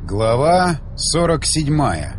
Глава 47.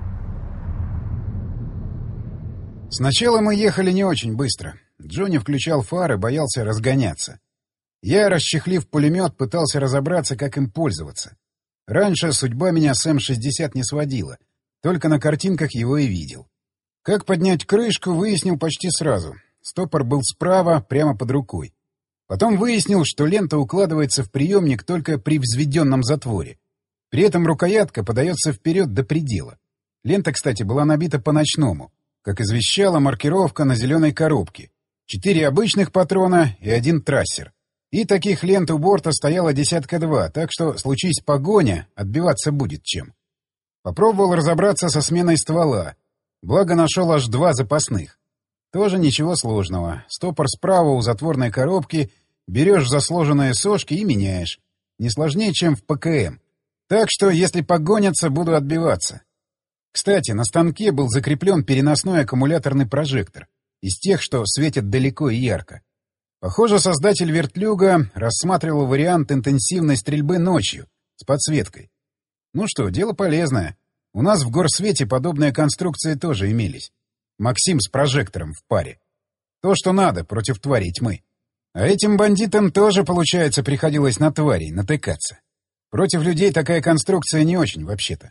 Сначала мы ехали не очень быстро. Джонни включал фары, боялся разгоняться. Я, расчехлив пулемет, пытался разобраться, как им пользоваться. Раньше судьба меня с М-60 не сводила. Только на картинках его и видел. Как поднять крышку, выяснил почти сразу. Стопор был справа, прямо под рукой. Потом выяснил, что лента укладывается в приемник только при взведенном затворе. При этом рукоятка подается вперед до предела. Лента, кстати, была набита по-ночному, как извещала маркировка на зеленой коробке. 4 обычных патрона и 1 трассер. И таких лент у борта стояло 2, так что, случись погоня, отбиваться будет чем. Попробовал разобраться со сменой ствола. Благо нашел аж 2 запасных. Тоже ничего сложного. Стопор справа у затворной коробки, берешь за сложенные сошки и меняешь. Не сложнее, чем в ПКМ. Так что, если погонятся, буду отбиваться. Кстати, на станке был закреплен переносной аккумуляторный прожектор, из тех, что светят далеко и ярко. Похоже, создатель вертлюга рассматривал вариант интенсивной стрельбы ночью, с подсветкой. Ну что, дело полезное. У нас в горсвете подобные конструкции тоже имелись. Максим с прожектором в паре. То, что надо против тварей тьмы. А этим бандитам тоже, получается, приходилось на тварей натыкаться. Против людей такая конструкция не очень, вообще-то.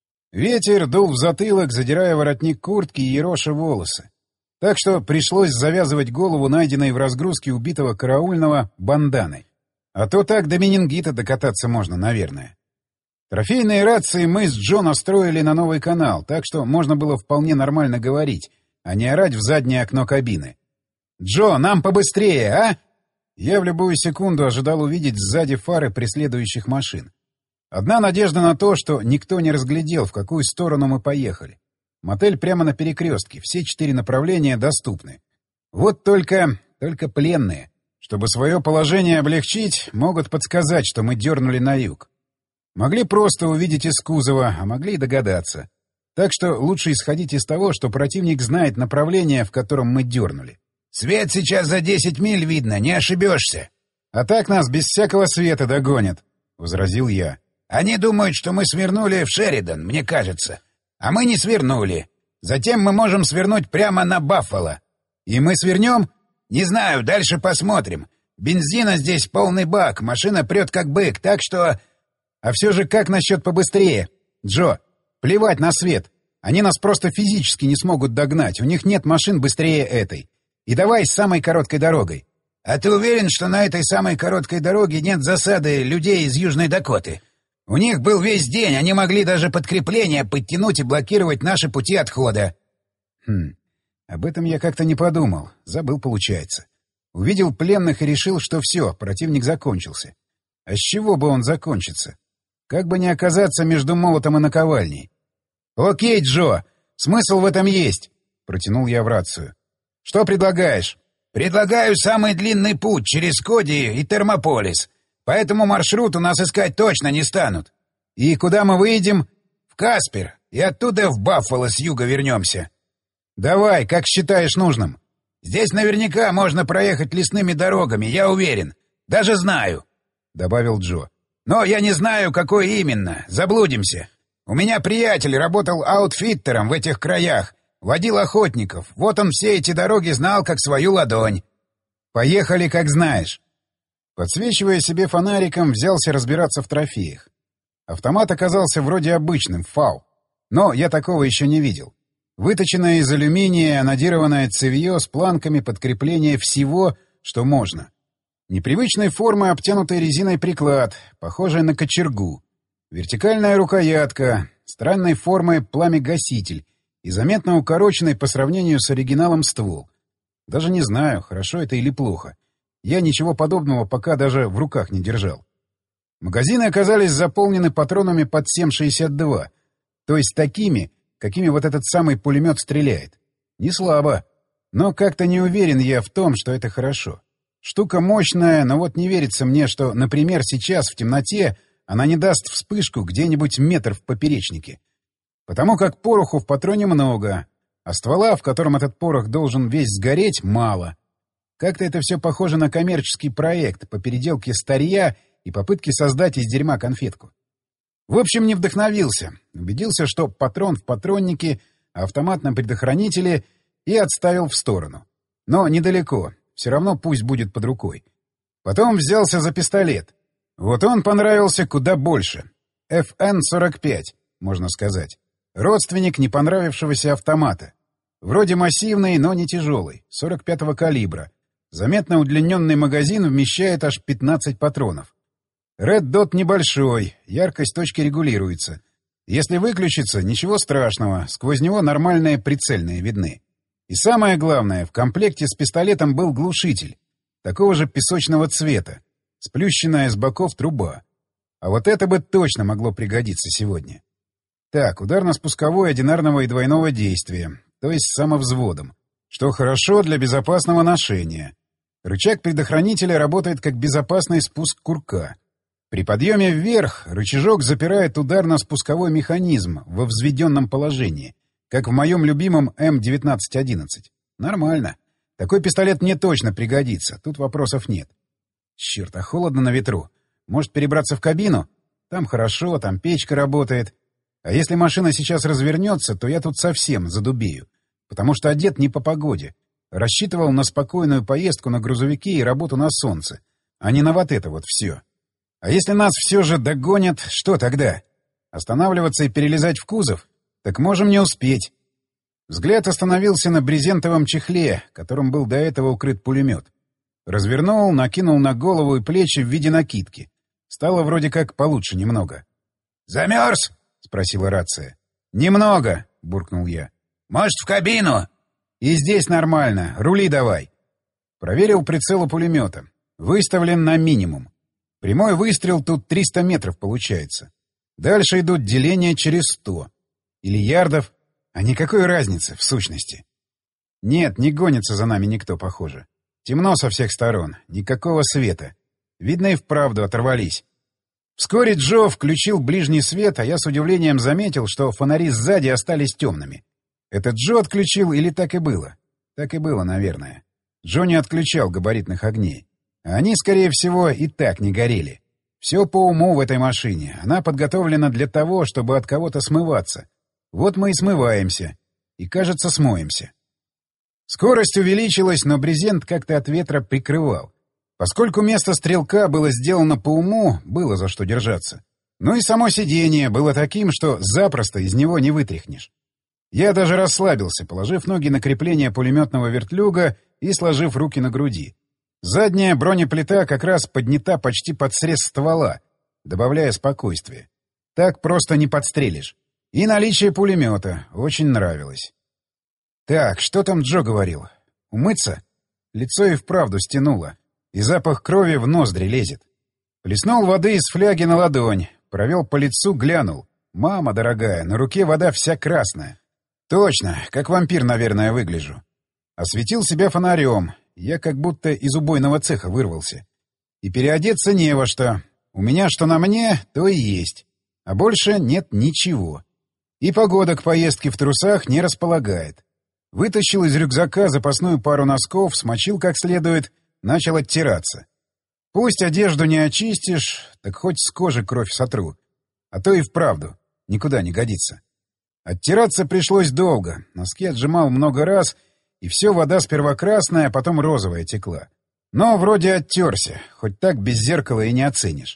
Ветер дул в затылок, задирая воротник куртки и ероша волосы. Так что пришлось завязывать голову, найденной в разгрузке убитого караульного, банданой. А то так до менингита докататься можно, наверное. Трофейные рации мы с Джо настроили на новый канал, так что можно было вполне нормально говорить, а не орать в заднее окно кабины. «Джо, нам побыстрее, а?» Я в любую секунду ожидал увидеть сзади фары преследующих машин. Одна надежда на то, что никто не разглядел, в какую сторону мы поехали. Мотель прямо на перекрестке, все 4 направления доступны. Вот только пленные, чтобы свое положение облегчить, могут подсказать, что мы дернули на юг. Могли просто увидеть из кузова, а могли и догадаться. Так что лучше исходить из того, что противник знает направление, в котором мы дернули. «Свет сейчас за 10 миль видно, не ошибешься». «А так нас без всякого света догонят», — возразил я. «Они думают, что мы свернули в Шеридан, мне кажется. А мы не свернули. Затем мы можем свернуть прямо на Баффало». «И мы свернем?» «Не знаю, дальше посмотрим. Бензина здесь полный бак, машина прет как бык, так что...» «А все же как насчет побыстрее? Джо, плевать на свет. Они нас просто физически не смогут догнать, у них нет машин быстрее этой. И давай с самой короткой дорогой». «А ты уверен, что на этой самой короткой дороге нет засады людей из Южной Дакоты? У них был весь день, они могли даже подкрепление подтянуть и блокировать наши пути отхода». Об этом я как-то не подумал. Забыл, получается. Увидел пленных и решил, что все, противник закончился. А с чего бы он закончится? Как бы не оказаться между молотом и наковальней. «Окей, Джо, смысл в этом есть», — протянул я в рацию. «Что предлагаешь?» «Предлагаю самый длинный путь через Коди и Термополис. По этому маршруту нас искать точно не станут». «И куда мы выедем?» «В Каспер. И оттуда в Баффало с юга вернемся». «Давай, как считаешь нужным». «Здесь наверняка можно проехать лесными дорогами, я уверен. Даже знаю», — добавил Джо. «Но я не знаю, какой именно. Заблудимся. У меня приятель работал аутфиттером в этих краях. Водил охотников. Вот он все эти дороги знал, как свою ладонь». «Поехали, как знаешь». Подсвечивая себе фонариком, взялся разбираться в трофеях. Автомат оказался вроде обычным, ФАУ. Но я такого еще не видел. Выточенное из алюминия, анодированное цевье с планками подкрепления всего, что можно. Непривычной формы обтянутый резиной приклад, похожий на кочергу. Вертикальная рукоятка, странной формы пламя-гаситель и заметно укороченный по сравнению с оригиналом ствол. Даже не знаю, хорошо это или плохо. Я ничего подобного пока даже в руках не держал. Магазины оказались заполнены патронами под 7,62, то есть такими, какими вот этот самый пулемет стреляет. Не слабо. Но как-то не уверен я в том, что это хорошо. Штука мощная, но вот не верится мне, что, например, сейчас в темноте она не даст вспышку где-нибудь метр в поперечнике. Потому как пороху в патроне много, а ствола, в котором этот порох должен весь сгореть, мало. Как-то это все похоже на коммерческий проект по переделке старья и попытке создать из дерьма конфетку. В общем, не вдохновился. Убедился, что патрон в патроннике, а автомат на предохранителе, и отставил в сторону. Но недалеко. Все равно пусть будет под рукой. Потом взялся за пистолет. Вот он понравился куда больше. FN-45, можно сказать. Родственник не понравившегося автомата. Вроде массивный, но не тяжелый. 45-го калибра. Заметно удлиненный магазин вмещает аж 15 патронов. Red Dot небольшой, яркость точки регулируется. Если выключится, ничего страшного, сквозь него нормальные прицельные видны. И самое главное, в комплекте с пистолетом был глушитель, такого же песочного цвета, сплющенная с боков труба. А вот это бы точно могло пригодиться сегодня. Так, ударно-спусковой одинарного и двойного действия, то есть с самовзводом, что хорошо для безопасного ношения. Рычаг предохранителя работает как безопасный спуск курка. При подъеме вверх рычажок запирает ударно-спусковой механизм во взведенном положении, как в моем любимом М1911. Нормально. Такой пистолет мне точно пригодится, тут вопросов нет. Черт, а холодно на ветру. Может, перебраться в кабину? Там хорошо, там печка работает. А если машина сейчас развернется, то я тут совсем задубею, потому что одет не по погоде. Рассчитывал на спокойную поездку на грузовике и работу на солнце, а не на вот это вот все. А если нас все же догонят, что тогда? Останавливаться и перелезать в кузов? Так можем не успеть. Взгляд остановился на брезентовом чехле, которым был до этого укрыт пулемет. Развернул, накинул на голову и плечи в виде накидки. Стало вроде как получше немного. «Замерз?» — спросила рация. «Немного», — буркнул я. «Может, в кабину?» «И здесь нормально. Рули давай». Проверил прицел у пулемета. Выставлен на минимум. Прямой выстрел тут 300 метров получается. Дальше идут деления через 100. Или ярдов. А никакой разницы, в сущности. Нет, не гонится за нами никто, похоже. Темно со всех сторон. Никакого света. Видно, и вправду оторвались. Вскоре Джо включил ближний свет, а я с удивлением заметил, что фонари сзади остались темными. Это Джо отключил или так и было? Так и было, наверное. Джо не отключал габаритных огней. А они, скорее всего, и так не горели. Все по уму в этой машине. Она подготовлена для того, чтобы от кого-то смываться. Вот мы и смываемся. И, кажется, смоемся. Скорость увеличилась, но брезент как-то от ветра прикрывал. Поскольку место стрелка было сделано по уму, было за что держаться. Ну и само сиденье было таким, что запросто из него не вытряхнешь. Я даже расслабился, положив ноги на крепление пулеметного вертлюга и сложив руки на груди. Задняя бронеплита как раз поднята почти под срез ствола, добавляя спокойствие. Так просто не подстрелишь. И наличие пулемета очень нравилось. Так, что там Джо говорил? Умыться? Лицо и вправду стянуло, и запах крови в ноздри лезет. Плеснул воды из фляги на ладонь, провел по лицу, глянул. Мама дорогая, на руке вода вся красная. Точно, как вампир, наверное, выгляжу. Осветил себя фонарем. Я как будто из убойного цеха вырвался. И переодеться не во что. У меня что на мне, то и есть. А больше нет ничего. И погода к поездке в трусах не располагает. Вытащил из рюкзака запасную пару носков, смочил как следует, начал оттираться. Пусть одежду не очистишь, так хоть с кожи кровь сотру. А то и вправду никуда не годится. Оттираться пришлось долго. Носки отжимал много раз, и все вода сперва красная, а потом розовая текла. Но вроде оттерся, хоть так без зеркала и не оценишь.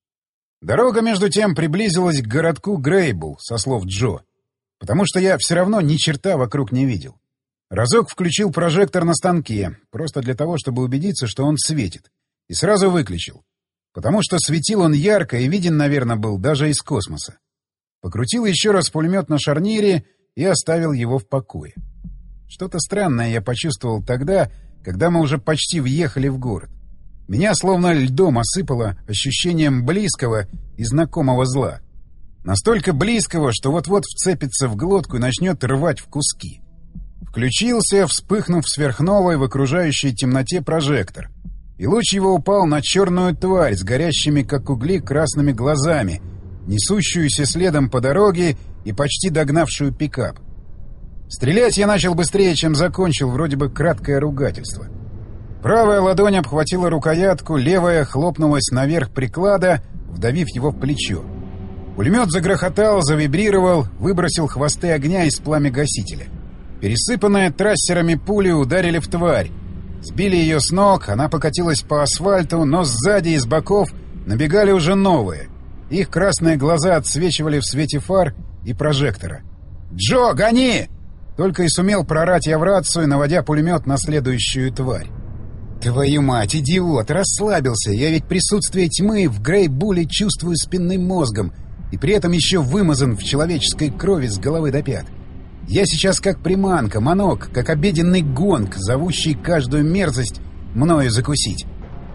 Дорога, между тем, приблизилась к городку Грейбл, со слов Джо, потому что я все равно ни черта вокруг не видел. Разок включил прожектор на станке, просто для того, чтобы убедиться, что он светит, и сразу выключил, потому что светил он ярко и виден, наверное, был даже из космоса. Покрутил еще раз пулемет на шарнире и оставил его в покое. Что-то странное я почувствовал тогда, когда мы уже почти въехали в город. Меня словно льдом осыпало ощущением близкого и знакомого зла. Настолько близкого, что вот-вот вцепится в глотку и начнет рвать в куски. Включился, вспыхнув сверхновой в окружающей темноте прожектор. И луч его упал на черную тварь с горящими, как угли, красными глазами, несущуюся следом по дороге и почти догнавшую пикап. Стрелять я начал быстрее, чем закончил, вроде бы краткое ругательство. Правая ладонь обхватила рукоятку, левая хлопнулась наверх приклада, вдавив его в плечо. Пулемет загрохотал, завибрировал, выбросил хвосты огня из пламя-гасителя. Пересыпанные трассерами пули ударили в тварь. Сбили ее с ног, она покатилась по асфальту, но сзади и с боков набегали уже новые. Их красные глаза отсвечивали в свете фар и прожектора. «Джо, гони!» Только и сумел прорать я в рацию, наводя пулемет на следующую тварь. «Твою мать, идиот! Расслабился! Я ведь присутствие тьмы в Грей-Булле чувствую спинным мозгом и при этом еще вымазан в человеческой крови с головы до пят. Я сейчас как приманка, манок, как обеденный гонг, зовущий каждую мерзость мною закусить».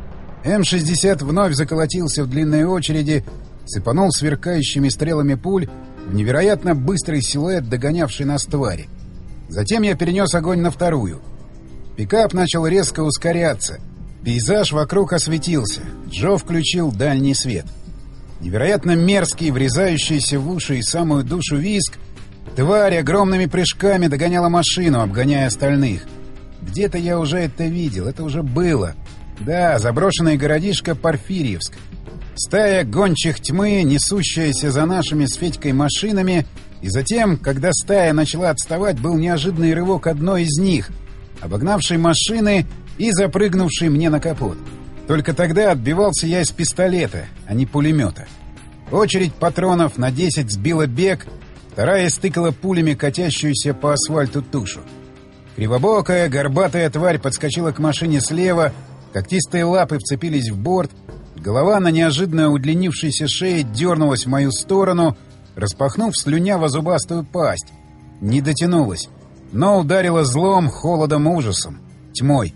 М-60 вновь заколотился в длинной очереди, сыпанул сверкающими стрелами пуль в невероятно быстрый силуэт, догонявший нас твари. Затем я перенес огонь на вторую. Пикап начал резко ускоряться. Пейзаж вокруг осветился. Джо включил дальний свет. Невероятно мерзкий, врезающийся в уши и самую душу визг, тварь огромными прыжками догоняла машину, обгоняя остальных. Где-то я уже это видел, это уже было. Да, заброшенный городишко Порфирьевск. Стая гончих тьмы, несущаяся за нашими с Федькой машинами, и затем, когда стая начала отставать, был неожиданный рывок одной из них, обогнавшей машины и запрыгнувшей мне на капот. Только тогда отбивался я из пистолета, а не пулемета. Очередь патронов на 10 сбила бег, вторая стыкала пулями катящуюся по асфальту тушу. Кривобокая, горбатая тварь подскочила к машине слева, когтистые лапы вцепились в борт, голова на неожиданно удлинившейся шее дернулась в мою сторону, распахнув слюняво-зубастую пасть. Не дотянулась, но ударила злом, холодом, ужасом, тьмой.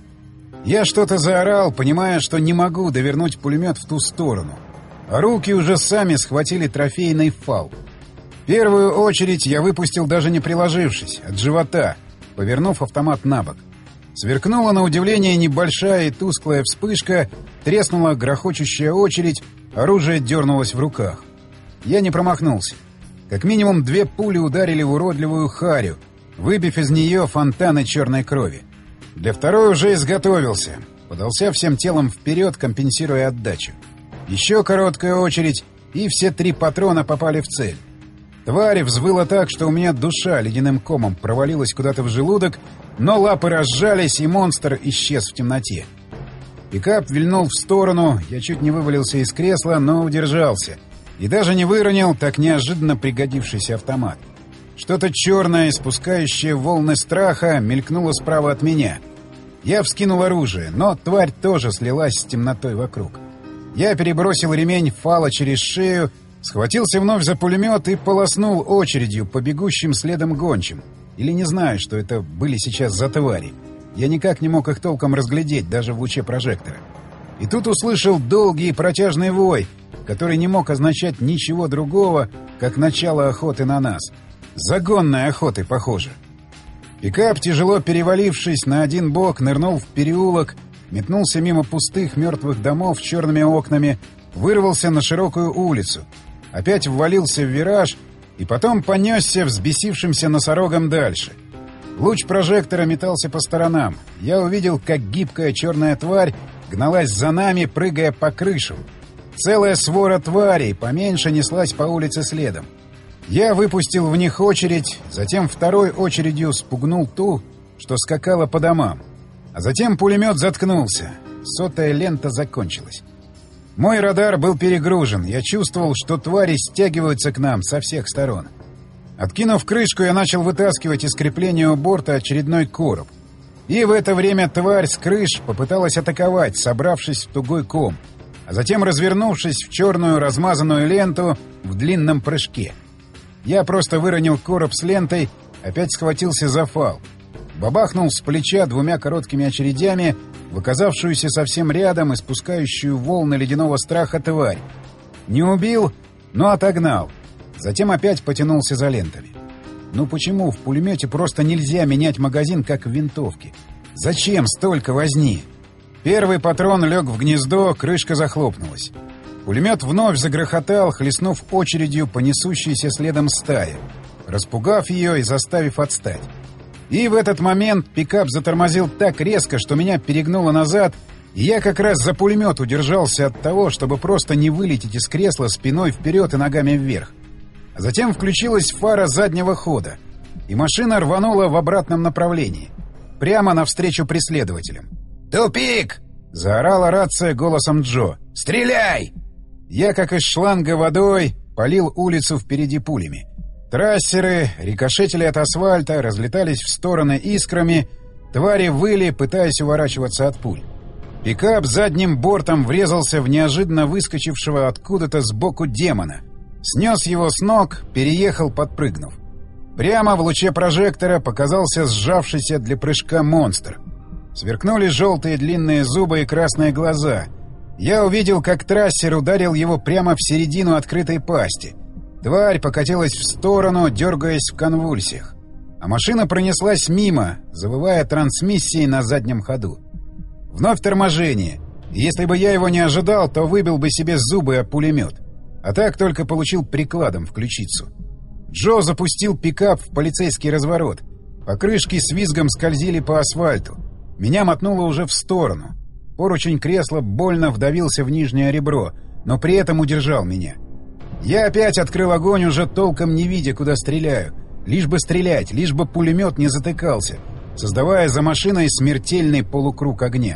Я что-то заорал, понимая, что не могу довернуть пулемет в ту сторону. А руки уже сами схватили трофейный фал. Первую очередь я выпустил, даже не приложившись, от живота, повернув автомат на бок. Сверкнула на удивление небольшая и тусклая вспышка, треснула грохочущая очередь, оружие дернулось в руках. Я не промахнулся. Как минимум 2 пули ударили в уродливую харю, выбив из нее фонтаны черной крови. Для второй уже изготовился. Подался всем телом вперед, компенсируя отдачу. Еще короткая очередь, и все 3 патрона попали в цель. Тварь взвыла так, что у меня душа ледяным комом провалилась куда-то в желудок, но лапы разжались, и монстр исчез в темноте. Пикап вильнул в сторону, я чуть не вывалился из кресла, но удержался. И даже не выронил так неожиданно пригодившийся автомат. Что-то черное, испускающее волны страха, мелькнуло справа от меня. Я вскинул оружие, но тварь тоже слилась с темнотой вокруг. Я перебросил ремень фала через шею, схватился вновь за пулемет и полоснул очередью по бегущим следом гончим. Или не знаю, что это были сейчас за твари. Я никак не мог их толком разглядеть, даже в луче прожектора. И тут услышал долгий и протяжный вой, который не мог означать ничего другого, как начало охоты на нас. Загонной охоты, похоже. Пикап, тяжело перевалившись на один бок, нырнул в переулок, метнулся мимо пустых мертвых домов с черными окнами, вырвался на широкую улицу, опять ввалился в вираж и потом понесся взбесившимся носорогом дальше. Луч прожектора метался по сторонам. Я увидел, как гибкая черная тварь гналась за нами, прыгая по крышам. Целая свора тварей поменьше неслась по улице следом. Я выпустил в них очередь, затем второй очередью спугнул ту, что скакала по домам. А затем пулемет заткнулся. Сотая лента закончилась. Мой радар был перегружен. Я чувствовал, что твари стягиваются к нам со всех сторон. Откинув крышку, я начал вытаскивать из крепления у борта очередной короб. И в это время тварь с крыш попыталась атаковать, собравшись в тугой ком, а затем развернувшись в черную размазанную ленту в длинном прыжке. Я просто выронил короб с лентой, опять схватился за фал. Бабахнул с плеча 2 короткими очередями в оказавшуюся совсем рядом и спускающую волны ледяного страха тварь. Не убил, но отогнал. Затем опять потянулся за лентами. Ну почему в пулемете просто нельзя менять магазин, как в винтовке? Зачем столько возни? Первый патрон лег в гнездо, крышка захлопнулась. Пулемет вновь загрохотал, хлестнув очередью по несущейся следом стае, распугав ее и заставив отстать. И в этот момент пикап затормозил так резко, что меня перегнуло назад И я как раз за пулемет удержался от того, чтобы просто не вылететь из кресла спиной вперед и ногами вверх. А затем включилась фара заднего хода, и машина рванула в обратном направлении, прямо навстречу преследователям. «Тупик!» — заорала рация голосом Джо. «Стреляй!» Я, как из шланга водой, полил улицу впереди пулями. Трассеры рикошетили от асфальта, разлетались в стороны искрами, твари выли, пытаясь уворачиваться от пуль. Пикап задним бортом врезался в неожиданно выскочившего откуда-то сбоку демона. Снес его с ног, переехал, подпрыгнув. Прямо в луче прожектора показался сжавшийся для прыжка монстр. Сверкнули желтые длинные зубы и красные глаза. Я увидел, как трассер ударил его прямо в середину открытой пасти. Тварь покатилась в сторону, дергаясь в конвульсиях. А машина пронеслась мимо, завывая трансмиссией на заднем ходу. Вновь торможение. И если бы я его не ожидал, то выбил бы себе зубы о пулемет. А так только получил прикладом в ключицу. Джо запустил пикап в полицейский разворот. Покрышки с визгом скользили по асфальту. Меня мотнуло уже в сторону. Поручень кресла больно вдавился в нижнее ребро, но при этом удержал меня. Я опять открыл огонь, уже толком не видя, куда стреляю. Лишь бы стрелять, лишь бы пулемет не затыкался, создавая за машиной смертельный полукруг огня.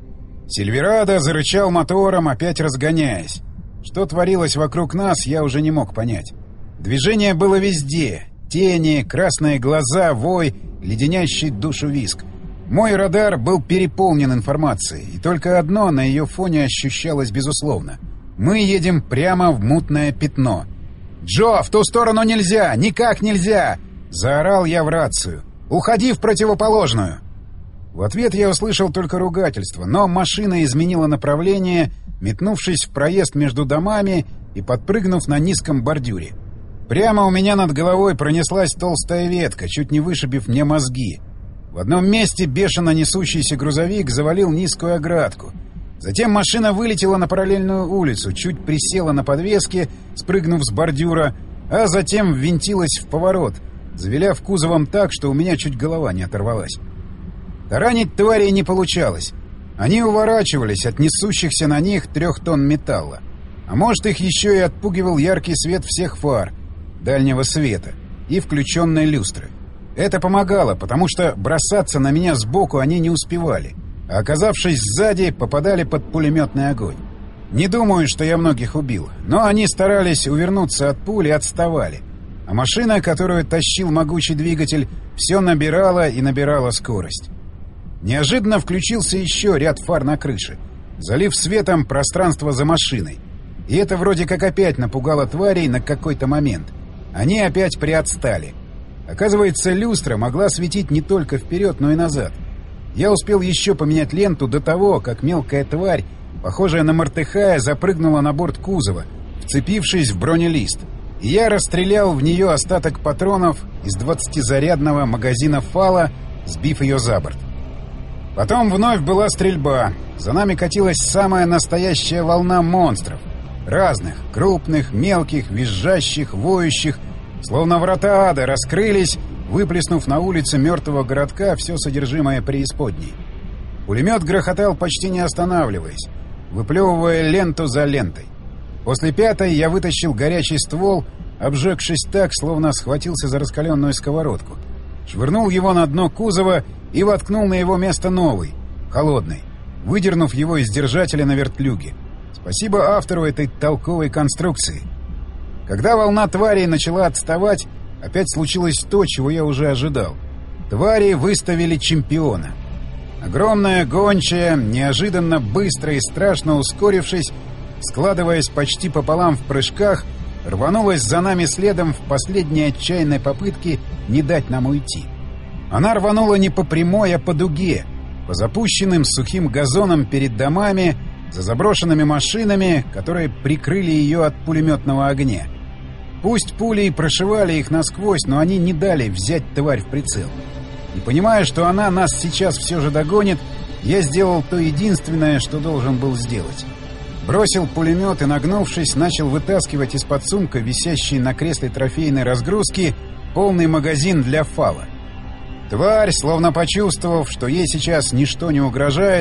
Сильверадо зарычал мотором, опять разгоняясь. Что творилось вокруг нас, я уже не мог понять. Движение было везде. Тени, красные глаза, вой, леденящий душу визг. Мой радар был переполнен информацией, и только одно на ее фоне ощущалось безусловно. Мы едем прямо в мутное пятно. «Джо, в ту сторону нельзя! Никак нельзя!» — заорал я в рацию. «Уходи в противоположную!» В ответ я услышал только ругательство, но машина изменила направление, метнувшись в проезд между домами и подпрыгнув на низком бордюре. Прямо у меня над головой пронеслась толстая ветка, чуть не вышибив мне мозги. В одном месте бешено несущийся грузовик завалил низкую оградку. Затем машина вылетела на параллельную улицу, чуть присела на подвеске, спрыгнув с бордюра, а затем ввинтилась в поворот, завиляв кузовом так, что у меня чуть голова не оторвалась. Таранить тварей не получалось. Они уворачивались от несущихся на них 3 тонн металла. А может, их еще и отпугивал яркий свет всех фар, дальнего света и включенной люстры. Это помогало, потому что бросаться на меня сбоку они не успевали, а оказавшись сзади, попадали под пулеметный огонь. Не думаю, что я многих убил, но они старались увернуться от пули и отставали. А машина, которую тащил могучий двигатель, все набирала и набирала скорость. Неожиданно включился еще ряд фар на крыше, залив светом пространство за машиной. И это вроде как опять напугало тварей на какой-то момент. Они опять приотстали. Оказывается, люстра могла светить не только вперед, но и назад. Я успел еще поменять ленту до того, как мелкая тварь, похожая на мартыхая, запрыгнула на борт кузова, вцепившись в бронелист. И я расстрелял в нее остаток патронов из 20-зарядного магазина «Фала», сбив ее за борт. Потом вновь была стрельба. За нами катилась самая настоящая волна монстров. Разных, крупных, мелких, визжащих, воющих. Словно врата ада раскрылись, выплеснув на улице мертвого городка все содержимое преисподней. Пулемет грохотал почти не останавливаясь, выплевывая ленту за лентой. После 5-й я вытащил горячий ствол, обжегшись так, словно схватился за раскаленную сковородку. Швырнул его на дно кузова и воткнул на его место новый, холодный, выдернув его из держателя на вертлюге. Спасибо автору этой толковой конструкции. Когда волна тварей начала отставать, опять случилось то, чего я уже ожидал. Твари выставили чемпиона. Огромная гончая, неожиданно быстро и страшно ускорившись, складываясь почти пополам в прыжках, рванулась за нами следом в последней отчаянной попытке не дать нам уйти. Она рванула не по прямой, а по дуге, по запущенным сухим газонам перед домами, за заброшенными машинами, которые прикрыли ее от пулеметного огня. Пусть пули и прошивали их насквозь, но они не дали взять тварь в прицел. И понимая, что она нас сейчас все же догонит, я сделал то единственное, что должен был сделать. Бросил пулемет и, нагнувшись, начал вытаскивать из-под сумка, висящий на кресле трофейной разгрузки, полный магазин для «Фала». Тварь, словно почувствовав, что ей сейчас ничто не угрожает, замерла, и я, не дав ей опомниться, выстрелил в нее. Пуля, пронзив ее насквозь, пронеслась мимо, оставив в воздухе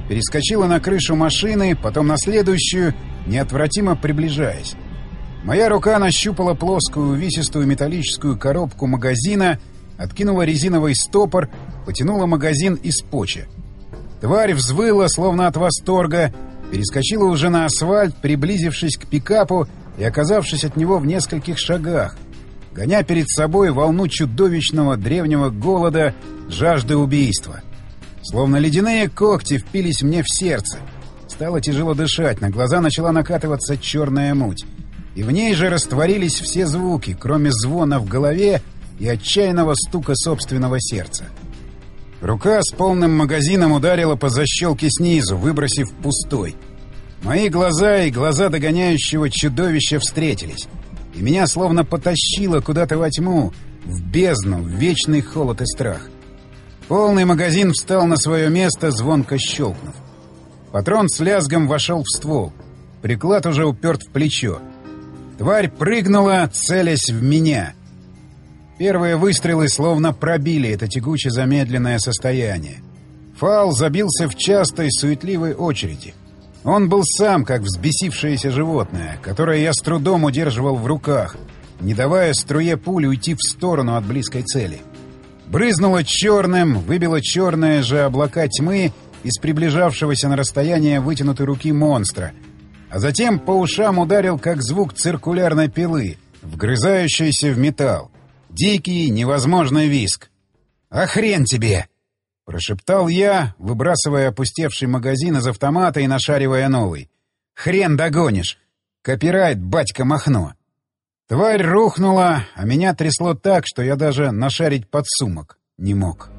перескочила на крышу машины, потом на следующую, неотвратимо приближаясь. Моя рука нащупала плоскую увесистую металлическую коробку магазина, откинула резиновый стопор, потянула магазин из почи. Тварь взвыла, словно от восторга, перескочила уже на асфальт, приблизившись к пикапу и оказавшись от него в нескольких шагах, гоня перед собой волну чудовищного древнего голода, жажды убийства. Словно ледяные когти впились мне в сердце. Стало тяжело дышать, на глаза начала накатываться черная муть. И в ней же растворились все звуки, кроме звона в голове и отчаянного стука собственного сердца. Рука с полным магазином ударила по защелке снизу, выбросив пустой. Мои глаза и глаза догоняющего чудовища встретились, и меня словно потащило куда-то во тьму, в бездну, в вечный холод и страх. Полный магазин встал на свое место, звонко щелкнув. Патрон с лязгом вошел в ствол. Приклад уже уперт в плечо. Тварь прыгнула, целясь в меня. Первые выстрелы словно пробили это тягуче замедленное состояние. Фал забился в частой, суетливой очереди. Он был сам, как взбесившееся животное, которое я с трудом удерживал в руках, не давая струе пули уйти в сторону от близкой цели. Брызнуло черным, выбило черные же облака тьмы из приближавшегося на расстояние вытянутой руки монстра, а затем по ушам ударил, как звук циркулярной пилы, вгрызающейся в металл. Дикий, невозможный визг. «А хрен тебе!» — прошептал я, выбрасывая опустевший магазин из автомата и нашаривая новый. «Хрен догонишь! Копирайт, батька Махно!» Тварь рухнула, а меня трясло так, что я даже нашарить подсумок не мог.